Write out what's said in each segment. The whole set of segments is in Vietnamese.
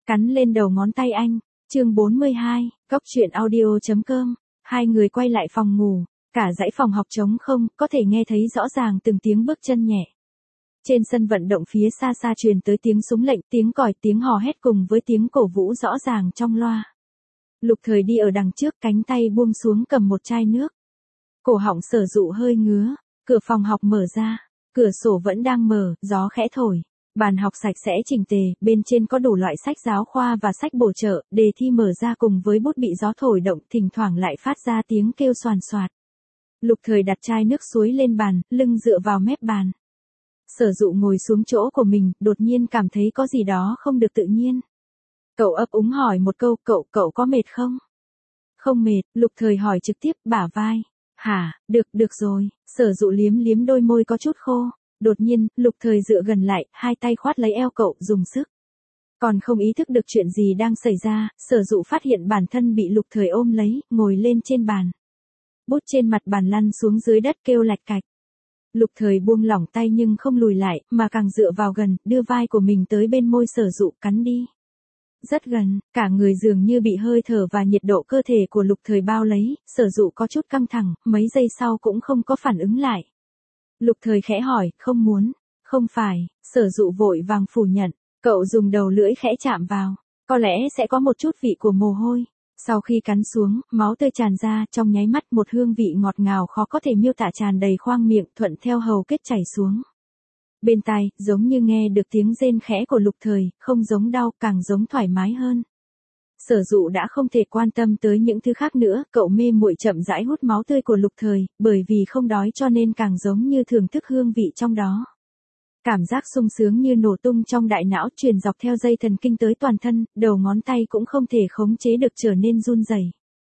cắn lên đầu ngón tay anh. Chương 42, Cốc truyện audio.com. Hai người quay lại phòng ngủ, cả dãy phòng học trống không, có thể nghe thấy rõ ràng từng tiếng bước chân nhẹ. Trên sân vận động phía xa xa truyền tới tiếng súng lệnh, tiếng còi, tiếng hò hét cùng với tiếng cổ vũ rõ ràng trong loa. Lục Thời đi ở đằng trước, cánh tay buông xuống cầm một chai nước. Cổ họng Sở Dụ hơi ngứa, cửa phòng học mở ra, cửa sổ vẫn đang mở, gió khẽ thổi. Bàn học sạch sẽ chỉnh tề, bên trên có đủ loại sách giáo khoa và sách bổ trợ, đề thi mở ra cùng với bút bị gió thổi động, thỉnh thoảng lại phát ra tiếng kêu xoàn xoạt. Lục Thời đặt chai nước suối lên bàn, lưng dựa vào mép bàn. Sở Dụ ngồi xuống chỗ của mình, đột nhiên cảm thấy có gì đó không được tự nhiên. Cậu ấp úng hỏi một câu, cậu có mệt không? Không mệt, Lục Thời hỏi trực tiếp, bả vai. Hả, được rồi, Sở Dụ liếm liếm đôi môi có chút khô. Đột nhiên, Lục Thời dựa gần lại, hai tay khoát lấy eo cậu, dùng sức. Còn không ý thức được chuyện gì đang xảy ra, Sở Dụ phát hiện bản thân bị Lục Thời ôm lấy, ngồi lên trên bàn. Bút trên mặt bàn lăn xuống dưới đất kêu lạch cạch. Lục Thời buông lỏng tay nhưng không lùi lại, mà càng dựa vào gần, đưa vai của mình tới bên môi Sở Dụ, cắn đi. Rất gần, cả người dường như bị hơi thở và nhiệt độ cơ thể của Lục Thời bao lấy, Sở Dụ có chút căng thẳng, mấy giây sau cũng không có phản ứng lại. Lục Thời khẽ hỏi, không muốn. Không phải, Sở Dụ vội vàng phủ nhận. Cậu dùng đầu lưỡi khẽ chạm vào, có lẽ sẽ có một chút vị của mồ hôi. Sau khi cắn xuống, máu tươi tràn ra, trong nháy mắt một hương vị ngọt ngào khó có thể miêu tả tràn đầy khoang miệng, thuận theo hầu kết chảy xuống. Bên tai, giống như nghe được tiếng rên khẽ của Lục Thời, không giống đau, càng giống thoải mái hơn. Sở Dụ đã không thể quan tâm tới những thứ khác nữa, cậu mê muội chậm rãi hút máu tươi của Lục Thời, bởi vì không đói cho nên càng giống như thưởng thức hương vị trong đó. Cảm giác sung sướng như nổ tung trong đại não, truyền dọc theo dây thần kinh tới toàn thân, đầu ngón tay cũng không thể khống chế được trở nên run rẩy.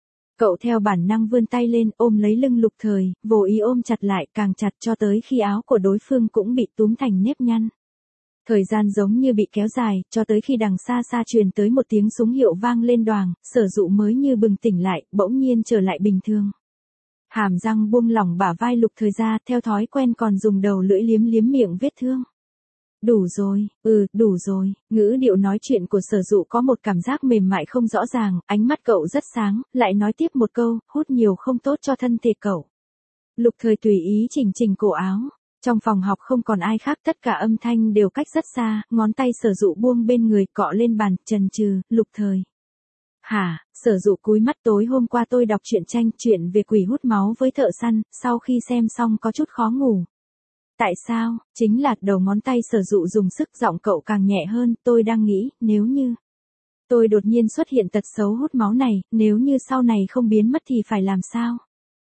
Cậu theo bản năng vươn tay lên, ôm lấy lưng Lục Thời, vô ý ôm chặt lại, càng chặt cho tới khi áo của đối phương cũng bị túm thành nếp nhăn. Thời gian giống như bị kéo dài, cho tới khi đằng xa xa truyền tới một tiếng súng hiệu vang lên đoàng, Sở Dụ mới như bừng tỉnh lại, bỗng nhiên trở lại bình thường. Hàm răng buông lỏng bả vai Lục Thời ra, theo thói quen còn dùng đầu lưỡi liếm liếm miệng vết thương. Đủ rồi, đủ rồi, ngữ điệu nói chuyện của Sở Dụ có một cảm giác mềm mại không rõ ràng, ánh mắt cậu rất sáng, lại nói tiếp một câu, hút nhiều không tốt cho thân thể cậu. Lục Thời tùy ý chỉnh cổ áo. Trong phòng học không còn ai khác, tất cả âm thanh đều cách rất xa, ngón tay Sở Dụ buông bên người, cọ lên bàn, chần chừ, Lục Thời. Hả, Sở Dụ cúi mắt, tối hôm qua tôi đọc truyện tranh, chuyện về quỷ hút máu với thợ săn, sau khi xem xong có chút khó ngủ. Tại sao? Chính là đầu ngón tay Sở Dụ dùng sức, giọng cậu càng nhẹ hơn, tôi đang nghĩ, nếu như tôi đột nhiên xuất hiện tật xấu hút máu này, nếu như sau này không biến mất thì phải làm sao?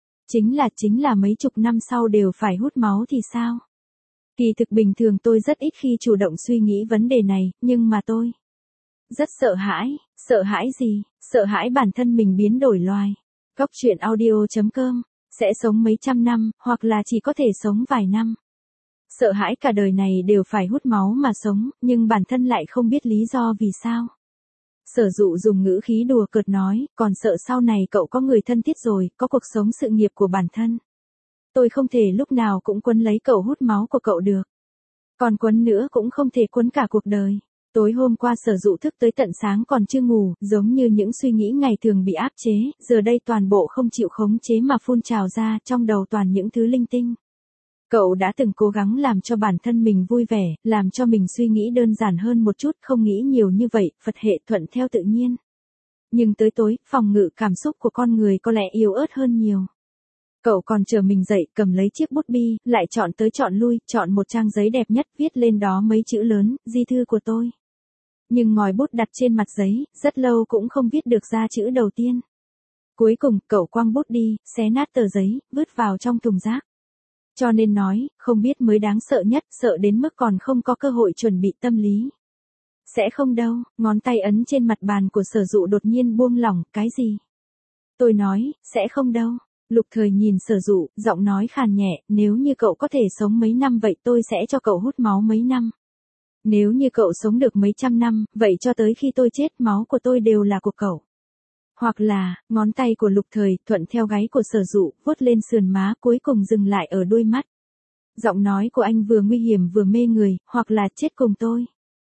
Chính là mấy chục năm sau đều phải hút máu thì sao? Kỳ thực bình thường tôi rất ít khi chủ động suy nghĩ vấn đề này, nhưng mà tôi rất sợ hãi gì? Sợ hãi bản thân mình biến đổi loài. Cốc truyện audio.com, sẽ sống mấy trăm năm, hoặc là chỉ có thể sống vài năm. Sợ hãi cả đời này đều phải hút máu mà sống, nhưng bản thân lại không biết lý do vì sao. Sở Dụ dùng ngữ khí đùa cợt nói, còn sợ sau này cậu có người thân thiết rồi, có cuộc sống sự nghiệp của bản thân. Tôi không thể lúc nào cũng quấn lấy cậu hút máu của cậu được. Còn quấn nữa cũng không thể quấn cả cuộc đời. Tối hôm qua Sở Dụ thức tới tận sáng còn chưa ngủ, giống như những suy nghĩ ngày thường bị áp chế, giờ đây toàn bộ không chịu khống chế mà phun trào ra, trong đầu toàn những thứ linh tinh. Cậu đã từng cố gắng làm cho bản thân mình vui vẻ, làm cho mình suy nghĩ đơn giản hơn một chút, không nghĩ nhiều như vậy, Phật hệ thuận theo tự nhiên. Nhưng tới tối, phòng ngự cảm xúc của con người có lẽ yếu ớt hơn nhiều. Cậu còn chờ mình dậy, cầm lấy chiếc bút bi, lại chọn tới chọn lui, chọn một trang giấy đẹp nhất, viết lên đó mấy chữ lớn, di thư của tôi. Nhưng ngòi bút đặt trên mặt giấy, rất lâu cũng không viết được ra chữ đầu tiên. Cuối cùng, cậu quăng bút đi, xé nát tờ giấy, vứt vào trong thùng rác. Cho nên nói, không biết mới đáng sợ nhất, sợ đến mức còn không có cơ hội chuẩn bị tâm lý. Sẽ không đâu, ngón tay ấn trên mặt bàn của Sở Dụ đột nhiên buông lỏng, cái gì? Tôi nói, sẽ không đâu. Lục Thời nhìn Sở Dụ, giọng nói khàn nhẹ, nếu như cậu có thể sống mấy năm vậy tôi sẽ cho cậu hút máu mấy năm. Nếu như cậu sống được mấy trăm năm, vậy cho tới khi tôi chết máu của tôi đều là của cậu. Hoặc là, ngón tay của Lục Thời thuận theo gáy của Sở Dụ, vuốt lên sườn má, cuối cùng dừng lại ở đôi mắt. Giọng nói của anh vừa nguy hiểm vừa mê người, hoặc là chết cùng tôi.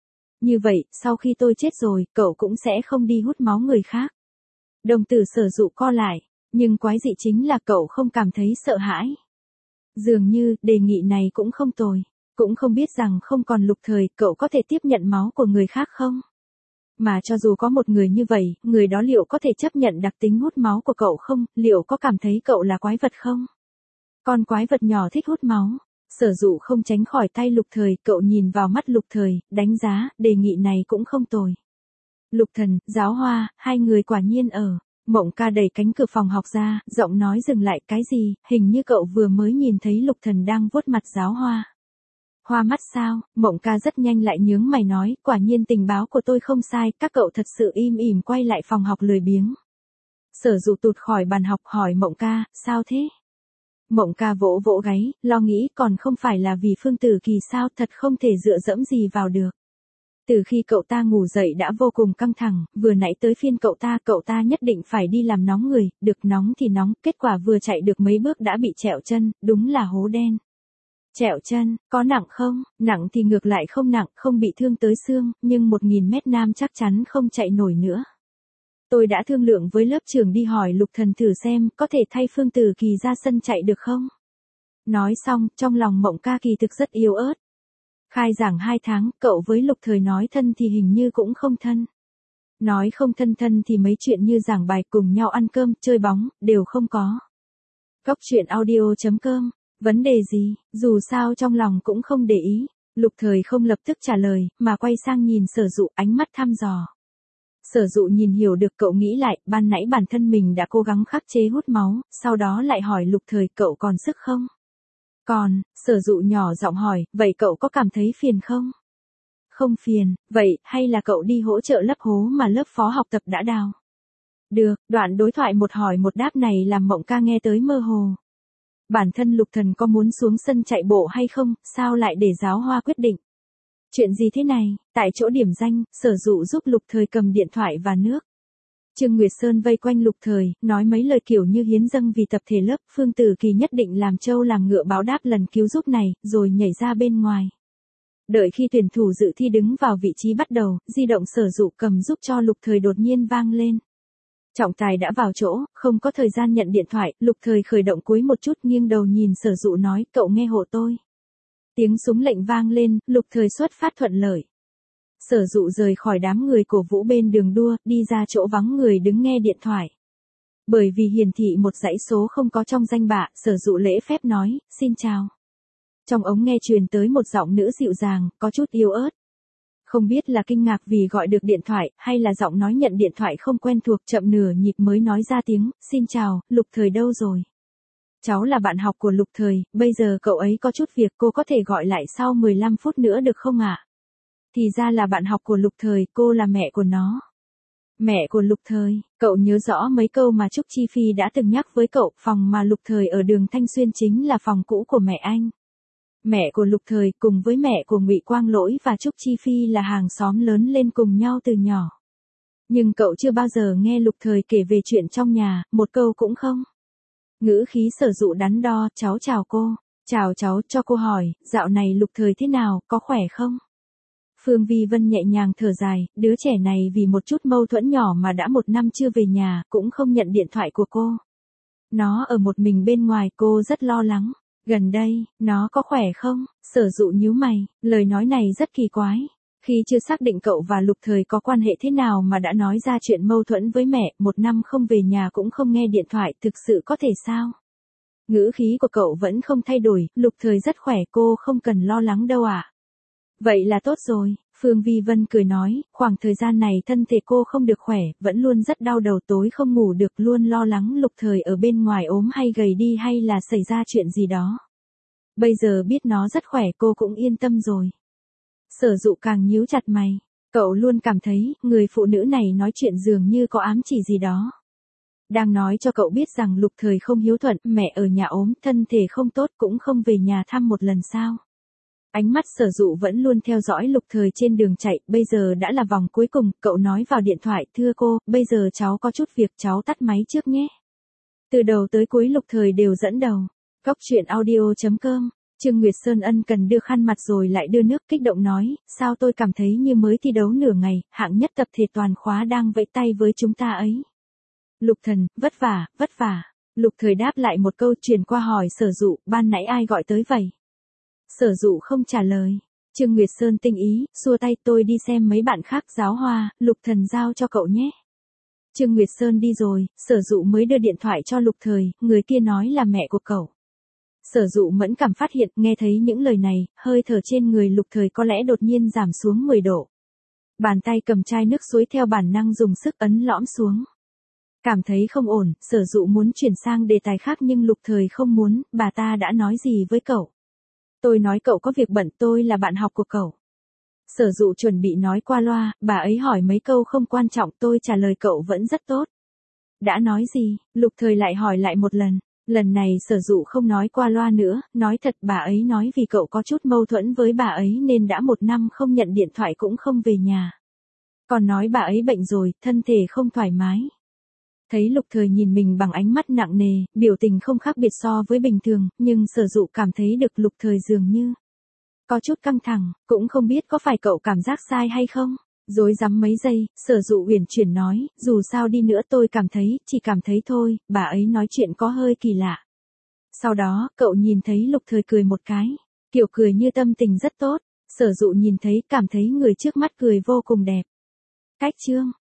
Như vậy, sau khi tôi chết rồi, cậu cũng sẽ không đi hút máu người khác. Đồng tử Sở Dụ co lại, nhưng quái dị chính là cậu không cảm thấy sợ hãi. Dường như, đề nghị này cũng không tồi. Cũng không biết rằng không còn Lục Thời, cậu có thể tiếp nhận máu của người khác không? Mà cho dù có một người như vậy, người đó liệu có thể chấp nhận đặc tính hút máu của cậu không? Liệu có cảm thấy cậu là quái vật không? Con quái vật nhỏ thích hút máu. Sở Dụ không tránh khỏi tay Lục Thời, cậu nhìn vào mắt Lục Thời, đánh giá, đề nghị này cũng không tồi. Lục Thần, Giáo Hoa, hai người quả nhiên ở. Mộng Ca đẩy cánh cửa phòng học ra, giọng nói dừng lại, cái gì, hình như cậu vừa mới nhìn thấy Lục Thần đang vuốt mặt Giáo Hoa. Hoa mắt sao? Mộng Ca rất nhanh lại nhướng mày nói, quả nhiên tình báo của tôi không sai, các cậu thật sự im ỉm quay lại phòng học lười biếng. Sở Dụ tụt khỏi bàn học hỏi Mộng Ca, sao thế? Mộng Ca vỗ vỗ gáy, lo nghĩ còn không phải là vì Phương Tử Kỳ sao, thật không thể dựa dẫm gì vào được. Từ khi cậu ta ngủ dậy đã vô cùng căng thẳng, vừa nãy tới phiên cậu ta nhất định phải đi làm nóng người, được nóng thì nóng, kết quả vừa chạy được mấy bước đã bị trẹo chân, đúng là hố đen. Trẹo chân, có nặng không? Nặng thì ngược lại không nặng, không bị thương tới xương, nhưng 1000 mét nam chắc chắn không chạy nổi nữa. Tôi đã thương lượng với lớp trưởng đi hỏi Lục Thần thử xem, có thể thay Phương Tử Kỳ ra sân chạy được không? Nói xong, trong lòng Mộng Ca kỳ thực rất yếu ớt. Khai giảng 2 tháng, cậu với Lục Thời nói thân thì hình như cũng không thân. Nói không thân thì mấy chuyện như giảng bài, cùng nhau ăn cơm, chơi bóng, đều không có. Góc truyện audio.com. Vấn đề gì, dù sao trong lòng cũng không để ý. Lục Thời không lập tức trả lời, mà quay sang nhìn Sở Dụ, ánh mắt thăm dò. Sở Dụ nhìn hiểu được, cậu nghĩ lại, ban nãy bản thân mình đã cố gắng khắc chế hút máu, sau đó lại hỏi Lục Thời, cậu còn sức không? Còn, Sở Dụ nhỏ giọng hỏi, vậy cậu có cảm thấy phiền không? Không phiền, vậy, hay là cậu đi hỗ trợ lấp hố mà lớp phó học tập đã đào? Được, đoạn đối thoại một hỏi một đáp này làm Mộng Ca nghe tới mơ hồ. Bản thân Lục Thần có muốn xuống sân chạy bộ hay không, sao lại để Giáo Hoa quyết định? Chuyện gì thế này? Tại chỗ điểm danh, Sở Dụ giúp Lục Thời cầm điện thoại và nước. Trương Nguyệt Sơn vây quanh Lục Thời, nói mấy lời kiểu như hiến dâng vì tập thể lớp, Phương Tử Kỳ nhất định làm trâu làm ngựa báo đáp lần cứu giúp này, rồi nhảy ra bên ngoài. Đợi khi tuyển thủ dự thi đứng vào vị trí bắt đầu, di động Sở Dụ cầm giúp cho Lục Thời đột nhiên vang lên. Trọng tài đã vào chỗ, không có thời gian nhận điện thoại, Lục Thời khởi động cúi một chút, nghiêng đầu nhìn Sở Dụ nói, cậu nghe hộ tôi. Tiếng súng lệnh vang lên, Lục Thời xuất phát thuận lợi. Sở Dụ rời khỏi đám người cổ vũ bên đường đua, đi ra chỗ vắng người đứng nghe điện thoại. Bởi vì hiển thị một dãy số không có trong danh bạ, Sở Dụ lễ phép nói, xin chào. Trong ống nghe truyền tới một giọng nữ dịu dàng, có chút yếu ớt. Không biết là kinh ngạc vì gọi được điện thoại, hay là giọng nói nhận điện thoại không quen thuộc, chậm nửa nhịp mới nói ra tiếng, xin chào, Lục Thời đâu rồi? Cháu là bạn học của Lục Thời, bây giờ cậu ấy có chút việc, cô có thể gọi lại sau 15 phút nữa được không ạ? Thì ra là bạn học của Lục Thời, cô là mẹ của nó. Mẹ của Lục Thời, cậu nhớ rõ mấy câu mà Trúc Chi Phi đã từng nhắc với cậu, phòng mà Lục Thời ở đường Thanh Xuyên chính là phòng cũ của mẹ anh. Mẹ của Lục Thời cùng với mẹ của Ngụy Quang Lỗi và Trúc Chi Phi là hàng xóm lớn lên cùng nhau từ nhỏ. Nhưng cậu chưa bao giờ nghe Lục Thời kể về chuyện trong nhà, một câu cũng không. Ngữ khí Sở Dụ đắn đo, cháu chào cô. Chào cháu, cho cô hỏi, dạo này Lục Thời thế nào, có khỏe không? Phương Vi Vân nhẹ nhàng thở dài, đứa trẻ này vì một chút mâu thuẫn nhỏ mà đã 1 năm chưa về nhà, cũng không nhận điện thoại của cô. Nó ở một mình bên ngoài, cô rất lo lắng. Gần đây, nó có khỏe không? Sở Dụ nhíu mày, lời nói này rất kỳ quái. Khi chưa xác định cậu và Lục Thời có quan hệ thế nào mà đã nói ra chuyện mâu thuẫn với mẹ, 1 năm không về nhà cũng không nghe điện thoại, thực sự có thể sao? Ngữ khí của cậu vẫn không thay đổi, Lục Thời rất khỏe, cô không cần lo lắng đâu ạ. Vậy là tốt rồi, Phương Vi Vân cười nói, khoảng thời gian này thân thể cô không được khỏe, vẫn luôn rất đau đầu, tối không ngủ được, luôn lo lắng Lục Thời ở bên ngoài ốm hay gầy đi hay là xảy ra chuyện gì đó. Bây giờ biết nó rất khỏe cô cũng yên tâm rồi. Sở Dụ càng nhíu chặt mày, cậu luôn cảm thấy, người phụ nữ này nói chuyện dường như có ám chỉ gì đó. Đang nói cho cậu biết rằng Lục Thời không hiếu thuận, mẹ ở nhà ốm, thân thể không tốt cũng không về nhà thăm một lần sao. Ánh mắt Sở Dụ vẫn luôn theo dõi Lục Thời trên đường chạy, bây giờ đã là vòng cuối cùng, cậu nói vào điện thoại, thưa cô, bây giờ cháu có chút việc, cháu tắt máy trước nhé. Từ đầu tới cuối Lục Thời đều dẫn đầu. Góc truyện audio.com Trương Nguyệt Sơn ân cần đưa khăn mặt rồi lại đưa nước, kích động nói, sao tôi cảm thấy như mới thi đấu nửa ngày, hạng nhất tập thể toàn khóa đang vẫy tay với chúng ta ấy. Lục Thần, vất vả, vất vả. Lục Thời đáp lại một câu, truyền qua hỏi Sở Dụ, ban nãy ai gọi tới vậy? Sở Dụ không trả lời. Trương Nguyệt Sơn tinh ý, xua tay, tôi đi xem mấy bạn khác giáo hoa, Lục Thần giao cho cậu nhé. Trương Nguyệt Sơn đi rồi, Sở Dụ mới đưa điện thoại cho Lục Thời, người kia nói là mẹ của cậu. Sở Dụ mẫn cảm phát hiện, nghe thấy những lời này, hơi thở trên người Lục Thời có lẽ đột nhiên giảm xuống 10 độ. Bàn tay cầm chai nước suối theo bản năng dùng sức ấn lõm xuống. Cảm thấy không ổn, Sở Dụ muốn chuyển sang đề tài khác nhưng Lục Thời không muốn, bà ta đã nói gì với cậu? Tôi nói cậu có việc bận, tôi là bạn học của cậu. Sở Dụ chuẩn bị nói qua loa, bà ấy hỏi mấy câu không quan trọng, tôi trả lời cậu vẫn rất tốt. Đã nói gì? Lục Thời lại hỏi lại một lần. Lần này Sở Dụ không nói qua loa nữa, nói thật, bà ấy nói vì cậu có chút mâu thuẫn với bà ấy nên đã 1 năm không nhận điện thoại cũng không về nhà. Còn nói bà ấy bệnh rồi, thân thể không thoải mái. Thấy Lục Thời nhìn mình bằng ánh mắt nặng nề, biểu tình không khác biệt so với bình thường, nhưng Sở Dụ cảm thấy được Lục Thời dường như có chút căng thẳng, cũng không biết có phải cậu cảm giác sai hay không. Rối rắm mấy giây, Sở Dụ uyển chuyển nói, dù sao đi nữa tôi chỉ cảm thấy thôi, bà ấy nói chuyện có hơi kỳ lạ. Sau đó, cậu nhìn thấy Lục Thời cười một cái, kiểu cười như tâm tình rất tốt. Sở Dụ nhìn thấy, cảm thấy người trước mắt cười vô cùng đẹp. Cách chương